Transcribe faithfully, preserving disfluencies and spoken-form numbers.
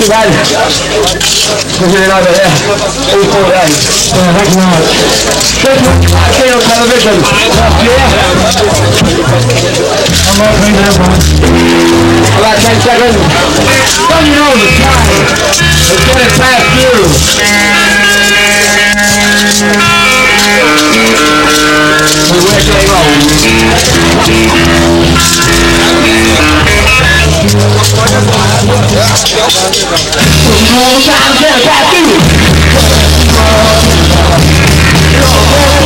festival. Così le note, eh. E il cuore, dai. Thank you very much. Stay on television. I'm not playing that one. About ten seconds. Don't you know the time? It's getting past you. We wish they roll. Time to get past you.